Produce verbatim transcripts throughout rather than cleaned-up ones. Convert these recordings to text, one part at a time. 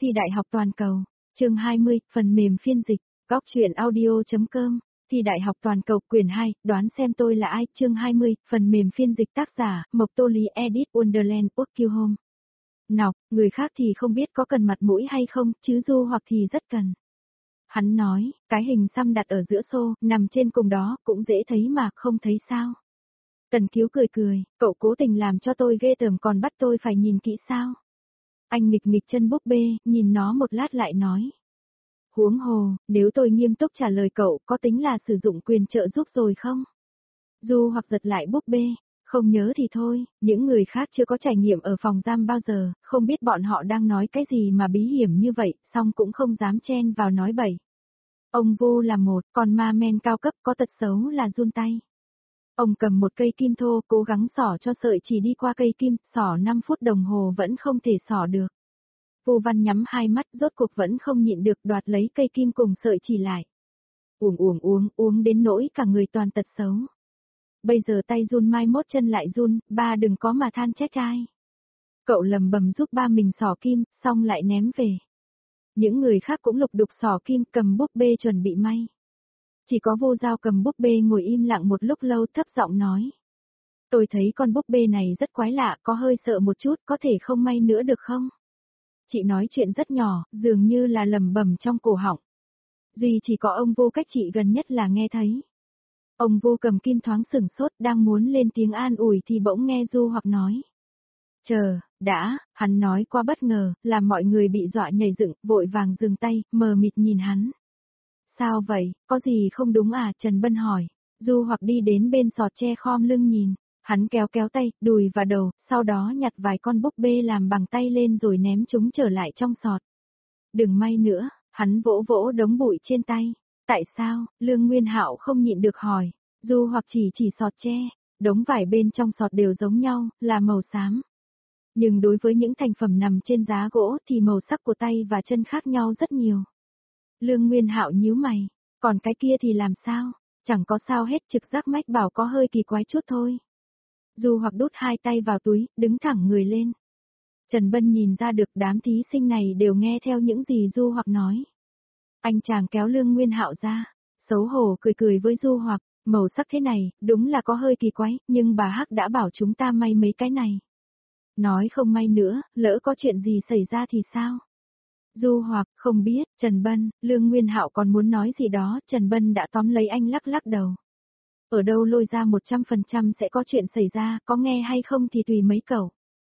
Thi đại học toàn cầu. Chương hai mươi, phần mềm phiên dịch. Góc truyện audio.com. Thi đại học toàn cầu quyển hai, đoán xem tôi là ai. Chương hai mươi, phần mềm phiên dịch tác giả, Mộc Tô Lý Edit Wonderland Quốc Kiêu Home. Nào, người khác thì không biết có cần mặt mũi hay không, chứ Du Hoặc thì rất cần. Hắn nói, cái hình xăm đặt ở giữa xô, nằm trên cùng đó, cũng dễ thấy mà, không thấy sao. Tần Kiếu cười cười, cậu cố tình làm cho tôi ghê tởm còn bắt tôi phải nhìn kỹ sao. Anh nghịch nghịch chân búp bê, nhìn nó một lát lại nói. Huống hồ, nếu tôi nghiêm túc trả lời cậu, có tính là sử dụng quyền trợ giúp rồi không? Du Hoặc giật lại búp bê, không nhớ thì thôi, những người khác chưa có trải nghiệm ở phòng giam bao giờ, không biết bọn họ đang nói cái gì mà bí hiểm như vậy, song cũng không dám chen vào nói bậy. Ông Vô là một, còn ma men cao cấp có tật xấu là run tay. Ông cầm một cây kim thô cố gắng xỏ cho sợi chỉ đi qua cây kim, xỏ năm phút đồng hồ vẫn không thể xỏ được. Vô Văn nhắm hai mắt rốt cuộc vẫn không nhịn được đoạt lấy cây kim cùng sợi chỉ lại. Uống uống uống uống đến nỗi cả người toàn tật xấu. Bây giờ tay run mai mốt chân lại run, ba đừng có mà than trách ai. Cậu lầm bầm giúp ba mình xỏ kim, xong lại ném về. Những người khác cũng lục đục xỏ kim cầm búp bê chuẩn bị may. Chỉ có Vô Giao cầm búp bê ngồi im lặng một lúc lâu thấp giọng nói. Tôi thấy con búp bê này rất quái lạ, có hơi sợ một chút, có thể không may nữa được không? Chị nói chuyện rất nhỏ, dường như là lầm bầm trong cổ họng. Duy chỉ có ông Vô cách chị gần nhất là nghe thấy. Ông Vô cầm kim thoáng sửng sốt đang muốn lên tiếng an ủi thì bỗng nghe Du Hoặc nói. Chờ, đã, hắn nói quá bất ngờ, làm mọi người bị dọa nhảy dựng, vội vàng dừng tay, mờ mịt nhìn hắn. Sao vậy, có gì không đúng à? Trần Bân hỏi. Du Hoặc đi đến bên sọt tre khom lưng nhìn. Hắn kéo kéo tay, đùi và đầu, sau đó nhặt vài con búp bê làm bằng tay lên rồi ném chúng trở lại trong sọt. Đừng may nữa, hắn vỗ vỗ đống bụi trên tay. Tại sao? Lương Nguyên Hạo không nhịn được hỏi. Du Hoặc chỉ chỉ sọt tre, đống vải bên trong sọt đều giống nhau, là màu xám. Nhưng đối với những thành phẩm nằm trên giá gỗ thì màu sắc của tay và chân khác nhau rất nhiều. Lương Nguyên Hạo nhíu mày, còn cái kia thì làm sao? Chẳng có sao hết, trực giác mách bảo có hơi kỳ quái chút thôi. Du Hoặc đút hai tay vào túi, đứng thẳng người lên. Trần Bân nhìn ra được đám thí sinh này đều nghe theo những gì Du Hoặc nói. Anh chàng kéo Lương Nguyên Hạo ra, xấu hổ cười cười với Du Hoặc, màu sắc thế này, đúng là có hơi kỳ quái, nhưng bà Hắc đã bảo chúng ta may mấy cái này. Nói không may nữa, lỡ có chuyện gì xảy ra thì sao? Du Hoặc, không biết, Trần Bân, Lương Nguyên Hạo còn muốn nói gì đó, Trần Bân đã tóm lấy anh lắc lắc đầu. Ở đâu lôi ra một trăm phần trăm sẽ có chuyện xảy ra, có nghe hay không thì tùy mấy cậu.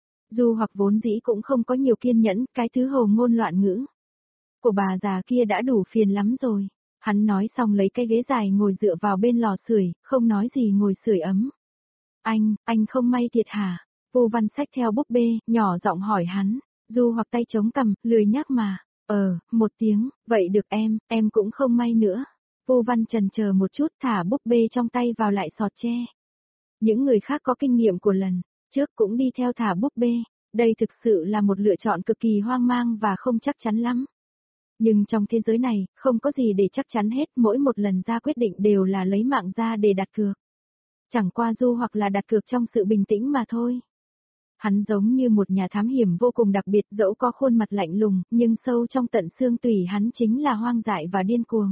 Du Hoặc vốn dĩ cũng không có nhiều kiên nhẫn, cái thứ hồ ngôn loạn ngữ. Của bà già kia đã đủ phiền lắm rồi. Hắn nói xong lấy cái ghế dài ngồi dựa vào bên lò sưởi, không nói gì ngồi sưởi ấm. Anh, anh không may thiệt hả? Vô Văn xách theo búp bê, nhỏ giọng hỏi hắn. Du Hoặc tay chống cằm, lười nhác mà. Ờ, một tiếng, vậy được em, em cũng không may nữa. Vô Văn chần chờ một chút thả búp bê trong tay vào lại sọt tre. Những người khác có kinh nghiệm của lần trước cũng đi theo thả búp bê, đây thực sự là một lựa chọn cực kỳ hoang mang và không chắc chắn lắm. Nhưng trong thế giới này, không có gì để chắc chắn hết, mỗi một lần ra quyết định đều là lấy mạng ra để đặt cược. Chẳng qua Du Hoặc là đặt cược trong sự bình tĩnh mà thôi. Hắn giống như một nhà thám hiểm vô cùng đặc biệt, dẫu có khuôn mặt lạnh lùng, nhưng sâu trong tận xương tủy hắn chính là hoang dại và điên cuồng.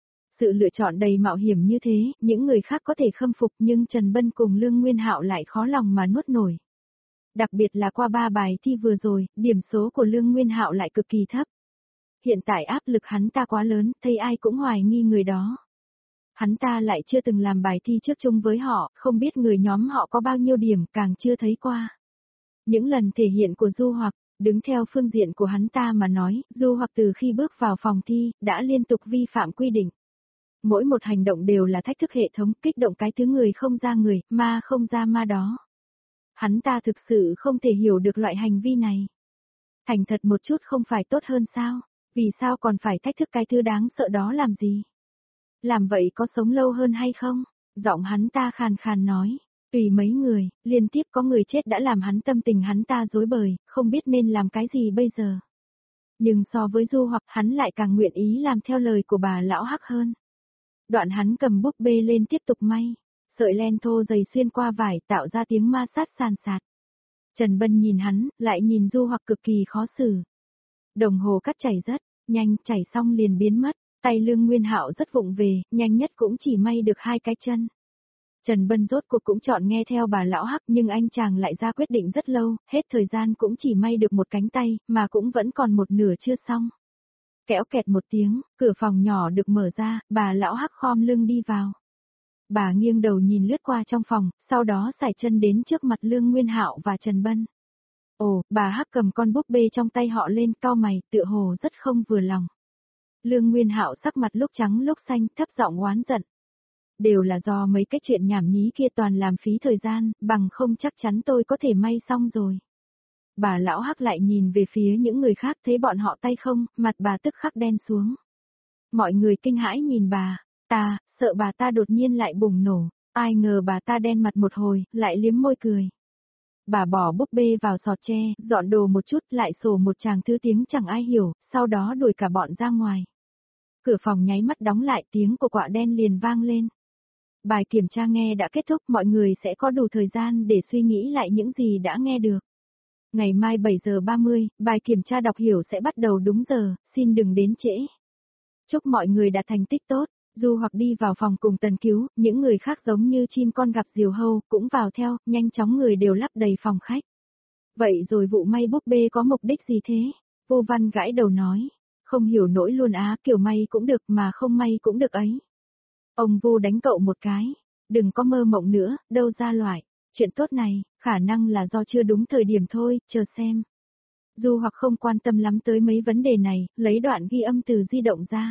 Sự lựa chọn đầy mạo hiểm như thế, những người khác có thể khâm phục nhưng Trần Bân cùng Lương Nguyên Hạo lại khó lòng mà nuốt nổi. Đặc biệt là qua ba bài thi vừa rồi, điểm số của Lương Nguyên Hạo lại cực kỳ thấp. Hiện tại áp lực hắn ta quá lớn, thấy ai cũng hoài nghi người đó. Hắn ta lại chưa từng làm bài thi trước chung với họ, không biết người nhóm họ có bao nhiêu điểm, càng chưa thấy qua. Những lần thể hiện của Du Hoặc, đứng theo phương diện của hắn ta mà nói, Du Hoặc từ khi bước vào phòng thi, đã liên tục vi phạm quy định. Mỗi một hành động đều là thách thức hệ thống, kích động cái thứ người không ra người, ma không ra ma đó. Hắn ta thực sự không thể hiểu được loại hành vi này. Thành thật một chút không phải tốt hơn sao? Vì sao còn phải thách thức cái thứ đáng sợ đó làm gì? Làm vậy có sống lâu hơn hay không? Giọng hắn ta khàn khàn nói. Tùy mấy người, liên tiếp có người chết đã làm hắn tâm tình hắn ta rối bời, không biết nên làm cái gì bây giờ. Nhưng so với Du Hoặc hắn lại càng nguyện ý làm theo lời của bà lão Hắc hơn. Đoạn hắn cầm búp bê lên tiếp tục may, sợi len thô dày xuyên qua vải tạo ra tiếng ma sát sàn sạt. Trần Bân nhìn hắn, lại nhìn Du Hoặc cực kỳ khó xử. Đồng hồ cắt chảy rất nhanh, chảy xong liền biến mất, tay Lương Nguyên Hạo rất vụng về, nhanh nhất cũng chỉ may được hai cái chân. Trần Bân rốt cuộc cũng chọn nghe theo bà lão Hắc, nhưng anh chàng lại ra quyết định rất lâu, hết thời gian cũng chỉ may được một cánh tay, mà cũng vẫn còn một nửa chưa xong. Kéo kẹt một tiếng, cửa phòng nhỏ được mở ra, bà lão Hắc khom lưng đi vào. Bà nghiêng đầu nhìn lướt qua trong phòng, sau đó sải chân đến trước mặt Lương Nguyên Hạo và Trần Bân. Ồ, bà Hắc cầm con búp bê trong tay họ lên, cau mày, tựa hồ rất không vừa lòng. Lương Nguyên Hạo sắc mặt lúc trắng lúc xanh, thấp giọng oán giận. Đều là do mấy cái chuyện nhảm nhí kia toàn làm phí thời gian, bằng không chắc chắn tôi có thể may xong rồi. Bà lão Hắc lại nhìn về phía những người khác, thấy bọn họ tay không, mặt bà tức khắc đen xuống. Mọi người kinh hãi nhìn bà, ta, sợ bà ta đột nhiên lại bùng nổ, ai ngờ bà ta đen mặt một hồi, lại liếm môi cười. Bà bỏ búp bê vào sọt tre, dọn đồ một chút, lại sổ một tràng thứ tiếng chẳng ai hiểu, sau đó đuổi cả bọn ra ngoài. Cửa phòng nháy mắt đóng lại, tiếng của quạ đen liền vang lên. Bài kiểm tra nghe đã kết thúc, mọi người sẽ có đủ thời gian để suy nghĩ lại những gì đã nghe được. Ngày mai bảy giờ ba mươi, bài kiểm tra đọc hiểu sẽ bắt đầu đúng giờ, xin đừng đến trễ. Chúc mọi người đạt thành tích tốt. Du Hoặc đi vào phòng cùng Tần Cứu, những người khác giống như chim con gặp diều hâu, cũng vào theo, nhanh chóng người đều lắp đầy phòng khách. Vậy rồi vụ may búp bê có mục đích gì thế? Vô Văn gãi đầu nói, không hiểu nổi luôn á, kiểu may cũng được mà không may cũng được ấy. Ông Vô đánh cậu một cái, đừng có mơ mộng nữa, đâu ra loại, chuyện tốt này, khả năng là do chưa đúng thời điểm thôi, chờ xem. Du Hoặc không quan tâm lắm tới mấy vấn đề này, lấy đoạn ghi âm từ di động ra.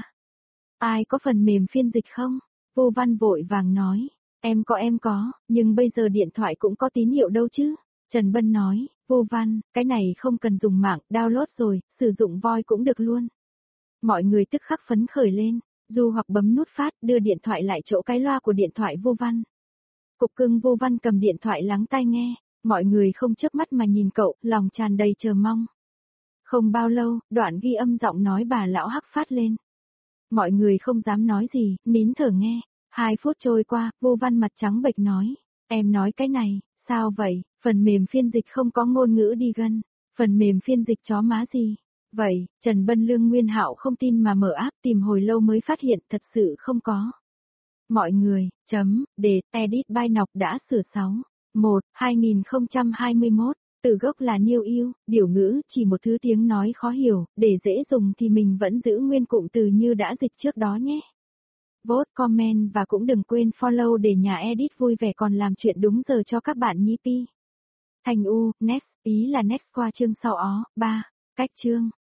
Ai có phần mềm phiên dịch không? Vô Văn vội vàng nói, em có em có, nhưng bây giờ điện thoại cũng có tín hiệu đâu chứ. Trần Bân nói, Vô Văn, cái này không cần dùng mạng, download rồi, sử dụng voi cũng được luôn. Mọi người tức khắc phấn khởi lên, Du Hoặc bấm nút phát, đưa điện thoại lại chỗ cái loa của điện thoại Vô Văn. Cục cưng Vô Văn cầm điện thoại lắng tai nghe, mọi người không chớp mắt mà nhìn cậu, lòng tràn đầy chờ mong. Không bao lâu, đoạn ghi âm giọng nói bà lão Hắc phát lên. Mọi người không dám nói gì, nín thở nghe. Hai phút trôi qua, Vô Văn mặt trắng bệch nói. Em nói cái này, sao vậy, phần mềm phiên dịch không có ngôn ngữ đi gân. Phần mềm phiên dịch chó má gì? Vậy, Trần Bân Lương Nguyên Hạo không tin mà mở app tìm hồi lâu mới phát hiện thật sự không có. Mọi người, chấm, đề, edit by Nọc đã sửa sáu. một, hai nghìn không trăm hai mươi mốt. Từ gốc là New yêu, điều ngữ chỉ một thứ tiếng nói khó hiểu, để dễ dùng thì mình vẫn giữ nguyên cụm từ như đã dịch trước đó nhé. Vote, comment và cũng đừng quên follow để nhà edit vui vẻ còn làm chuyện đúng giờ cho các bạn nhí pi. Thành U, next, ý là next qua chương sau ó, ba, cách chương.